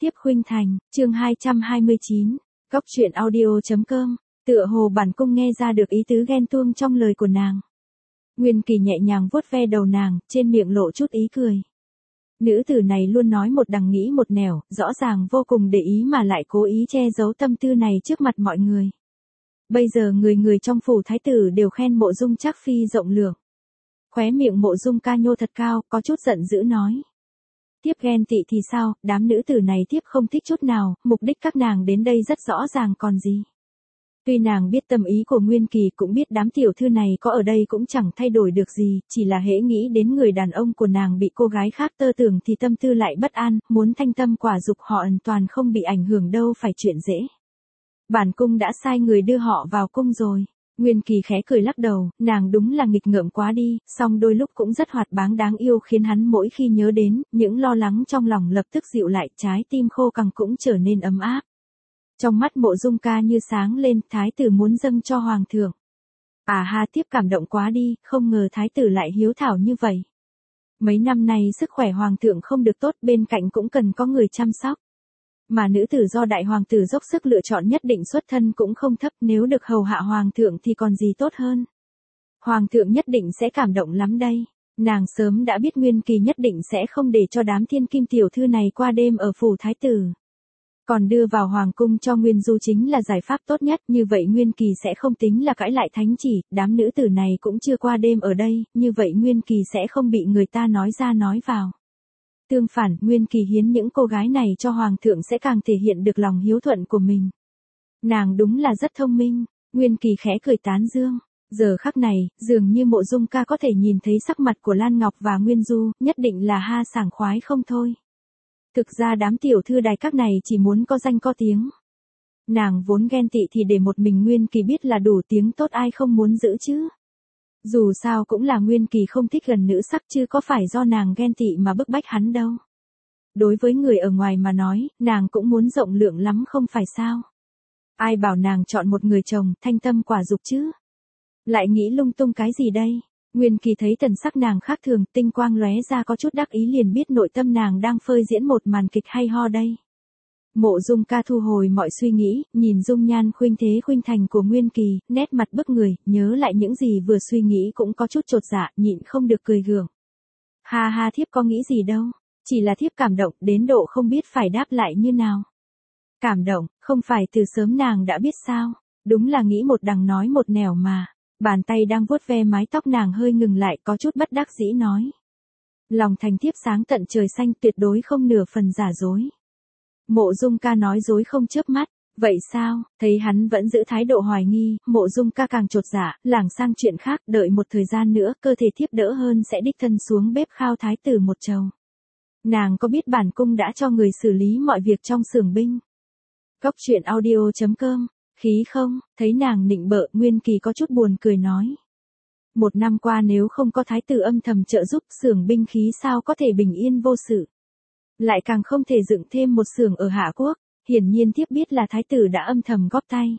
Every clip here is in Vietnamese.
Tiếp khuynh thành, chương 229, góc truyện audio.com, tựa hồ bản cung nghe ra được ý tứ ghen tuông trong lời của nàng. Nguyên Kỳ nhẹ nhàng vuốt ve đầu nàng, trên miệng lộ chút ý cười. Nữ tử này luôn nói một đằng nghĩ một nẻo, rõ ràng vô cùng để ý mà lại cố ý che giấu tâm tư này trước mặt mọi người. Bây giờ người người trong phủ thái tử đều khen Mộ Dung Trác phi rộng lượng. Khóe miệng Mộ Dung Ca nhô thật cao, có chút giận dữ nói. Tiếp ghen tị thì sao, đám nữ tử này tiếp không thích chút nào, mục đích các nàng đến đây rất rõ ràng còn gì. Tuy nàng biết tâm ý của Nguyên Kỳ, cũng biết đám tiểu thư này có ở đây cũng chẳng thay đổi được gì, chỉ là hễ nghĩ đến người đàn ông của nàng bị cô gái khác tơ tưởng thì tâm tư lại bất an, muốn thanh tâm quả dục họ hoàn toàn không bị ảnh hưởng đâu phải chuyện dễ. Bản cung đã sai người đưa họ vào cung rồi. Nguyên Kỳ khẽ cười lắc đầu, nàng đúng là nghịch ngợm quá đi, song đôi lúc cũng rất hoạt báng đáng yêu khiến hắn mỗi khi nhớ đến, những lo lắng trong lòng lập tức dịu lại, trái tim khô cằn cũng trở nên ấm áp. Trong mắt Mộ Dung Ca như sáng lên, thái tử muốn dâng cho hoàng thượng. À ha, tiếp cảm động quá đi, không ngờ thái tử lại hiếu thảo như vậy. Mấy năm nay sức khỏe hoàng thượng không được tốt, bên cạnh cũng cần có người chăm sóc. Mà nữ tử do đại hoàng tử dốc sức lựa chọn nhất định xuất thân cũng không thấp, nếu được hầu hạ hoàng thượng thì còn gì tốt hơn. Hoàng thượng nhất định sẽ cảm động lắm đây. Nàng sớm đã biết Nguyên Kỳ nhất định sẽ không để cho đám thiên kim tiểu thư này qua đêm ở phủ thái tử. Còn đưa vào hoàng cung cho Nguyên Du chính là giải pháp tốt nhất, như vậy Nguyên Kỳ sẽ không tính là cãi lại thánh chỉ, đám nữ tử này cũng chưa qua đêm ở đây, như vậy Nguyên Kỳ sẽ không bị người ta nói ra nói vào. Tương phản, Nguyên Kỳ hiến những cô gái này cho hoàng thượng sẽ càng thể hiện được lòng hiếu thuận của mình. Nàng đúng là rất thông minh, Nguyên Kỳ khẽ cười tán dương. Giờ khắc này, dường như Mộ Dung Ca có thể nhìn thấy sắc mặt của Lan Ngọc và Nguyên Du, nhất định là ha sảng khoái không thôi. Thực ra đám tiểu thư đài các này chỉ muốn có danh có tiếng. Nàng vốn ghen tị thì để một mình Nguyên Kỳ biết là đủ, tiếng tốt ai không muốn giữ chứ. Dù sao cũng là Nguyên Kỳ không thích gần nữ sắc chứ có phải do nàng ghen tị mà bức bách hắn đâu. Đối với người ở ngoài mà nói, nàng cũng muốn rộng lượng lắm không phải sao. Ai bảo nàng chọn một người chồng, thanh tâm quả dục chứ. Lại nghĩ lung tung cái gì đây? Nguyên Kỳ thấy thần sắc nàng khác thường, tinh quang lóe ra có chút đắc ý liền biết nội tâm nàng đang phơi diễn một màn kịch hay ho đây. Mộ Dung Ca thu hồi mọi suy nghĩ, nhìn dung nhan khuynh thế khuynh thành của Nguyên Kỳ, nét mặt bức người, nhớ lại những gì vừa suy nghĩ cũng có chút chột dạ, nhịn không được cười gượng. Ha ha, thiếp có nghĩ gì đâu, chỉ là thiếp cảm động đến độ không biết phải đáp lại như nào. Cảm động, không phải từ sớm nàng đã biết sao, đúng là nghĩ một đằng nói một nẻo mà. Bàn tay đang vuốt ve mái tóc nàng hơi ngừng lại, có chút bất đắc dĩ nói. Lòng thành thiếp sáng tận trời xanh, tuyệt đối không nửa phần giả dối. Mộ Dung Ca nói dối không chớp mắt, vậy sao? Thấy hắn vẫn giữ thái độ hoài nghi, Mộ Dung Ca càng chột dạ, lảng sang chuyện khác, đợi một thời gian nữa, cơ thể thiếp đỡ hơn sẽ đích thân xuống bếp khao thái tử một chầu. Nàng có biết bản cung đã cho người xử lý mọi việc trong xưởng binh? Góc truyện audio.com. Khí không, thấy nàng nịnh bợ, Nguyên Kỳ có chút buồn cười nói. Một năm qua nếu không có thái tử âm thầm trợ giúp, xưởng binh khí sao có thể bình yên vô sự. Lại càng không thể dựng thêm một xưởng ở Hạ Quốc, hiển nhiên thiếp biết là thái tử đã âm thầm góp tay.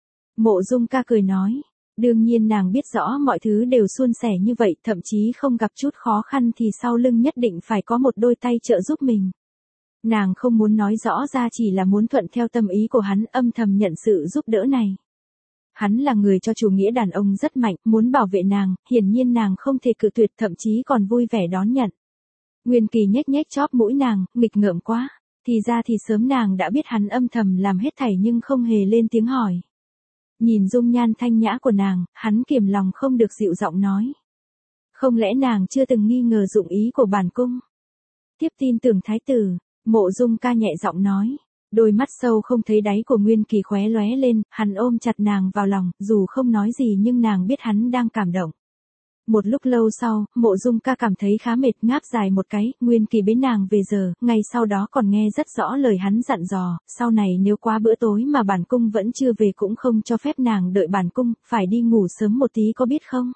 Mộ Dung Ca cười nói, đương nhiên nàng biết rõ mọi thứ đều suôn sẻ như vậy, thậm chí không gặp chút khó khăn thì sau lưng nhất định phải có một đôi tay trợ giúp mình. Nàng không muốn nói rõ ra, chỉ là muốn thuận theo tâm ý của hắn, âm thầm nhận sự giúp đỡ này. Hắn là người cho chủ nghĩa đàn ông rất mạnh, muốn bảo vệ nàng, hiển nhiên nàng không thể cự tuyệt, thậm chí còn vui vẻ đón nhận. Nguyên Kỳ nhếch nhếch chóp mũi nàng, nghịch ngợm quá, thì ra thì sớm nàng đã biết hắn âm thầm làm hết thảy nhưng không hề lên tiếng hỏi. Nhìn dung nhan thanh nhã của nàng, hắn kiềm lòng không được dịu giọng nói. Không lẽ nàng chưa từng nghi ngờ dụng ý của bản cung? Tiếp tin tưởng thái tử. Mộ Dung Ca nhẹ giọng nói, đôi mắt sâu không thấy đáy của Nguyên Kỳ khóe lóe lên, hắn ôm chặt nàng vào lòng, dù không nói gì nhưng nàng biết hắn đang cảm động. Một lúc lâu sau, Mộ Dung Ca cảm thấy khá mệt, ngáp dài một cái, Nguyên Kỳ bế nàng về giờ, ngày sau đó còn nghe rất rõ lời hắn dặn dò, sau này nếu quá bữa tối mà bản cung vẫn chưa về cũng không cho phép nàng đợi bản cung, phải đi ngủ sớm một tí có biết không?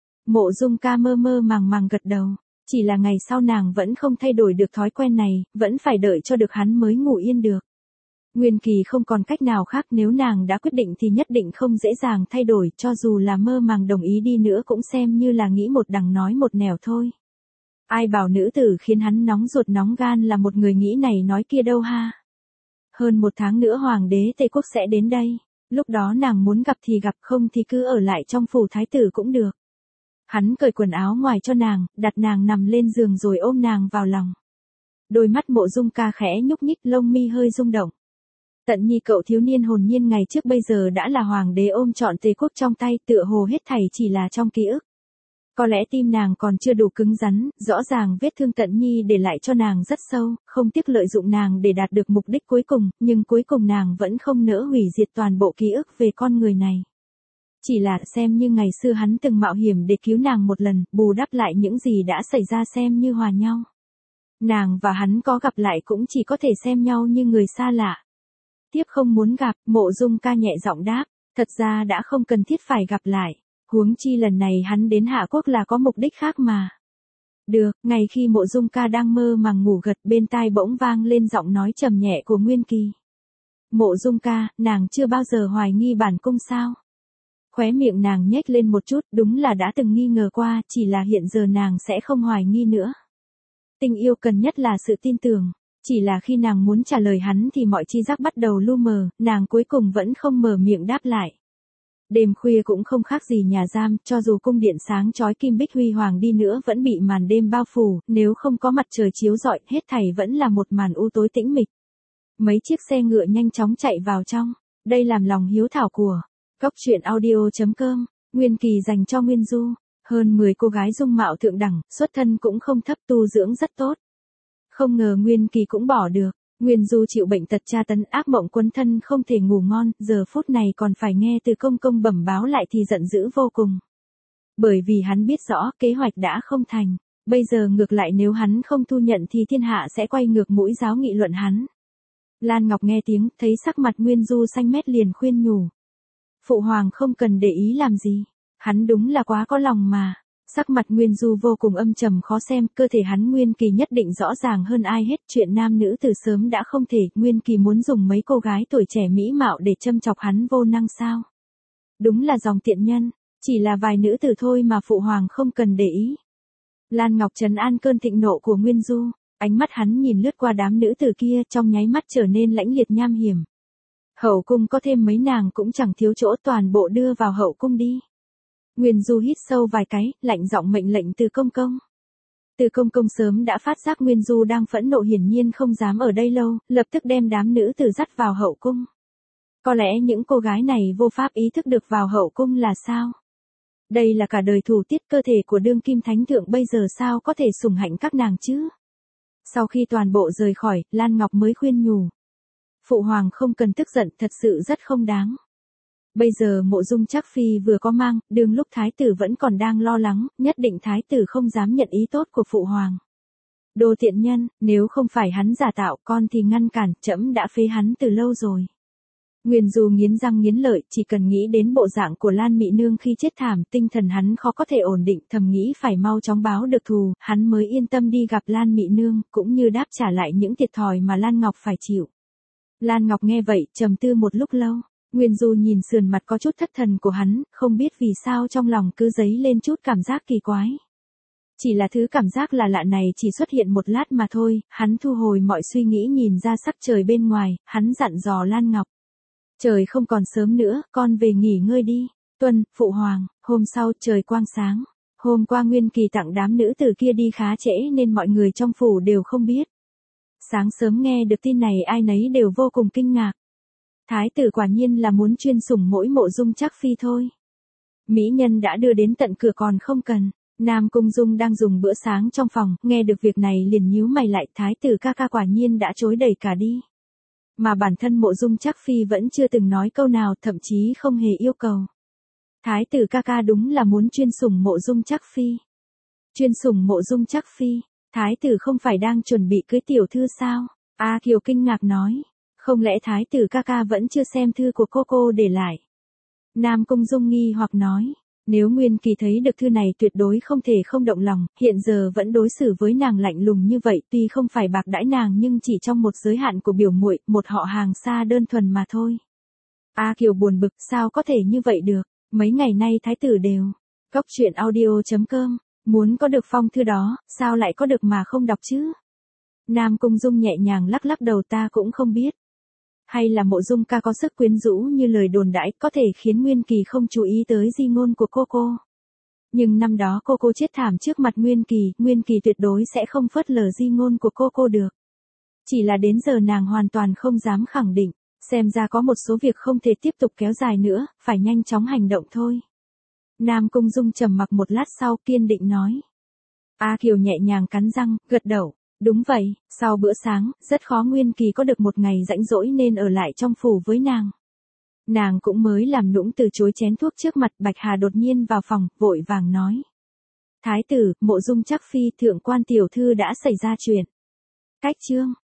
Mộ Dung Ca mơ mơ màng màng gật đầu. Chỉ là ngày sau nàng vẫn không thay đổi được thói quen này, vẫn phải đợi cho được hắn mới ngủ yên được. Nguyên Kỳ không còn cách nào khác, nếu nàng đã quyết định thì nhất định không dễ dàng thay đổi, cho dù là mơ màng đồng ý đi nữa cũng xem như là nghĩ một đằng nói một nẻo thôi. Ai bảo nữ tử khiến hắn nóng ruột nóng gan là một người nghĩ này nói kia đâu ha. Hơn 1 tháng nữa hoàng đế Tây Quốc sẽ đến đây. Lúc đó nàng muốn gặp thì gặp, không thì cứ ở lại trong phủ thái tử cũng được. Hắn cởi quần áo ngoài cho nàng, đặt nàng nằm lên giường rồi ôm nàng vào lòng. Đôi mắt Mộ Dung Ca khẽ nhúc nhích, lông mi hơi rung động. Tận Nhi cậu thiếu niên hồn nhiên ngày trước bây giờ đã là hoàng đế ôm trọn Tề Quốc trong tay, tựa hồ hết thảy chỉ là trong ký ức. Có lẽ tim nàng còn chưa đủ cứng rắn, rõ ràng vết thương Tận Nhi để lại cho nàng rất sâu, không tiếc lợi dụng nàng để đạt được mục đích cuối cùng, nhưng cuối cùng nàng vẫn không nỡ hủy diệt toàn bộ ký ức về con người này. Chỉ là xem như ngày xưa hắn từng mạo hiểm để cứu nàng một lần, bù đắp lại những gì đã xảy ra xem như hòa nhau. Nàng và hắn có gặp lại cũng chỉ có thể xem nhau như người xa lạ. Tiếp không muốn gặp, Mộ Dung Ca nhẹ giọng đáp, thật ra đã không cần thiết phải gặp lại. Huống chi lần này hắn đến Hạ Quốc là có mục đích khác mà. Được, ngay khi Mộ Dung Ca đang mơ màng ngủ gật, bên tai bỗng vang lên giọng nói trầm nhẹ của Nguyên Kỳ. Mộ Dung Ca, nàng chưa bao giờ hoài nghi bản cung sao? Khóe miệng nàng nhếch lên một chút, đúng là đã từng nghi ngờ qua, chỉ là hiện giờ nàng sẽ không hoài nghi nữa. Tình yêu cần nhất là sự tin tưởng. Chỉ là khi nàng muốn trả lời hắn thì mọi tri giác bắt đầu lu mờ, nàng cuối cùng vẫn không mở miệng đáp lại. Đêm khuya cũng không khác gì nhà giam, cho dù cung điện sáng chói kim bích huy hoàng đi nữa vẫn bị màn đêm bao phủ, nếu không có mặt trời chiếu rọi, hết thảy vẫn là một màn u tối tĩnh mịch. Mấy chiếc xe ngựa nhanh chóng chạy vào trong, đây làm lòng hiếu thảo của Góc Truyện Audio.com, Nguyên Kỳ dành cho Nguyên Du, hơn 10 cô gái dung mạo thượng đẳng, xuất thân cũng không thấp, tu dưỡng rất tốt. Không ngờ Nguyên Kỳ cũng bỏ được. Nguyên Du chịu bệnh tật tra tấn, ác mộng quấn thân, không thể ngủ ngon, giờ phút này còn phải nghe từ công công bẩm báo lại thì giận dữ vô cùng. Bởi vì hắn biết rõ kế hoạch đã không thành, bây giờ ngược lại nếu hắn không thu nhận thì thiên hạ sẽ quay ngược mũi giáo nghị luận hắn. Lan Ngọc nghe tiếng, thấy sắc mặt Nguyên Du xanh mét liền khuyên nhủ. Phụ hoàng không cần để ý làm gì, hắn đúng là quá có lòng mà. Sắc mặt Nguyên Du vô cùng âm trầm khó xem, cơ thể hắn Nguyên Kỳ nhất định rõ ràng hơn ai hết, chuyện nam nữ từ sớm đã không thể, Nguyên Kỳ muốn dùng mấy cô gái tuổi trẻ mỹ mạo để châm chọc hắn vô năng sao? Đúng là dòng tiện nhân, chỉ là vài nữ tử thôi mà phụ hoàng không cần để ý. Lan Ngọc trấn an cơn thịnh nộ của Nguyên Du, ánh mắt hắn nhìn lướt qua đám nữ tử kia, trong nháy mắt trở nên lãnh liệt nham hiểm. Hậu cung có thêm mấy nàng cũng chẳng thiếu chỗ, toàn bộ đưa vào hậu cung đi. Nguyên Du hít sâu vài cái, lạnh giọng mệnh lệnh Từ Công Công. Từ Công Công sớm đã phát giác Nguyên Du đang phẫn nộ, hiển nhiên không dám ở đây lâu, lập tức đem đám nữ tử dắt vào hậu cung. Có lẽ những cô gái này vô pháp ý thức được vào hậu cung là sao? Đây là cả đời thủ tiết, cơ thể của đương kim thánh thượng bây giờ sao có thể sủng hạnh các nàng chứ? Sau khi toàn bộ rời khỏi, Lan Ngọc mới khuyên nhủ. Phụ hoàng không cần tức giận, thật sự rất không đáng. Bây giờ Mộ Dung Trác Phi vừa có mang, đương lúc thái tử vẫn còn đang lo lắng, nhất định thái tử không dám nhận ý tốt của phụ hoàng. Đồ tiện nhân, nếu không phải hắn giả tạo, con thì ngăn cản, trẫm đã phế hắn từ lâu rồi. Nguyên Du nghiến răng nghiến lợi, chỉ cần nghĩ đến bộ dạng của Lan Mị Nương khi chết thảm, tinh thần hắn khó có thể ổn định, thầm nghĩ phải mau chóng báo được thù, hắn mới yên tâm đi gặp Lan Mị Nương, cũng như đáp trả lại những thiệt thòi mà Lan Ngọc phải chịu. Lan Ngọc nghe vậy, trầm tư một lúc lâu. Nguyên Du nhìn sườn mặt có chút thất thần của hắn, không biết vì sao trong lòng cứ dấy lên chút cảm giác kỳ quái. Chỉ là thứ cảm giác là lạ này chỉ xuất hiện một lát mà thôi, hắn thu hồi mọi suy nghĩ nhìn ra sắc trời bên ngoài, hắn dặn dò Lan Ngọc. Trời không còn sớm nữa, con về nghỉ ngơi đi. Tuân, phụ hoàng. Hôm sau trời quang sáng. Hôm qua Nguyên Kỳ tặng đám nữ tử kia đi khá trễ nên mọi người trong phủ đều không biết. Sáng sớm nghe được tin này ai nấy đều vô cùng kinh ngạc. Thái tử quả nhiên là muốn chuyên sủng mỗi Mộ Dung Trác Phi thôi. Mỹ nhân đã đưa đến tận cửa còn không cần. Nam Cung Dung đang dùng bữa sáng trong phòng, nghe được việc này liền nhíu mày lại, thái tử ca ca quả nhiên đã chối đẩy cả đi. Mà bản thân Mộ Dung Trác Phi vẫn chưa từng nói câu nào, thậm chí không hề yêu cầu. Thái tử ca ca đúng là muốn chuyên sủng Mộ Dung Trác Phi. Chuyên sủng Mộ Dung Trác Phi, thái tử không phải đang chuẩn bị cưới tiểu thư sao? A Kiều kinh ngạc nói. Không lẽ thái tử ca ca vẫn chưa xem thư của cô để lại? Nam Cung Dung nghi hoặc nói. Nếu Nguyên Kỳ thấy được thư này tuyệt đối không thể không động lòng, hiện giờ vẫn đối xử với nàng lạnh lùng như vậy, tuy không phải bạc đãi nàng nhưng chỉ trong một giới hạn của biểu muội, một họ hàng xa đơn thuần mà thôi. A Kiều buồn bực, sao có thể như vậy được? Mấy ngày nay thái tử đều. Góc Truyện Audio.com, muốn có được phong thư đó, sao lại có được mà không đọc chứ? Nam Cung Dung nhẹ nhàng lắc lắc đầu, ta cũng không biết. Hay là Mộ Dung ca có sức quyến rũ như lời đồn đãi có thể khiến Nguyên Kỳ không chú ý tới di ngôn của cô. Nhưng năm đó cô chết thảm trước mặt Nguyên Kỳ tuyệt đối sẽ không phớt lờ di ngôn của cô được. Chỉ là đến giờ nàng hoàn toàn không dám khẳng định, xem ra có một số việc không thể tiếp tục kéo dài nữa, phải nhanh chóng hành động thôi. Nam Cung Dung trầm mặc một lát sau kiên định nói. A Kiều nhẹ nhàng cắn răng, gật đầu. Đúng vậy, sau bữa sáng, rất khó Nguyên Kỳ có được một ngày rảnh rỗi nên ở lại trong phủ với nàng. Nàng cũng mới làm nũng từ chối chén thuốc trước mặt Bạch Hà đột nhiên vào phòng, vội vàng nói. Thái tử, Mộ Dung chắc phi thượng quan tiểu thư đã xảy ra chuyện. Cách chương.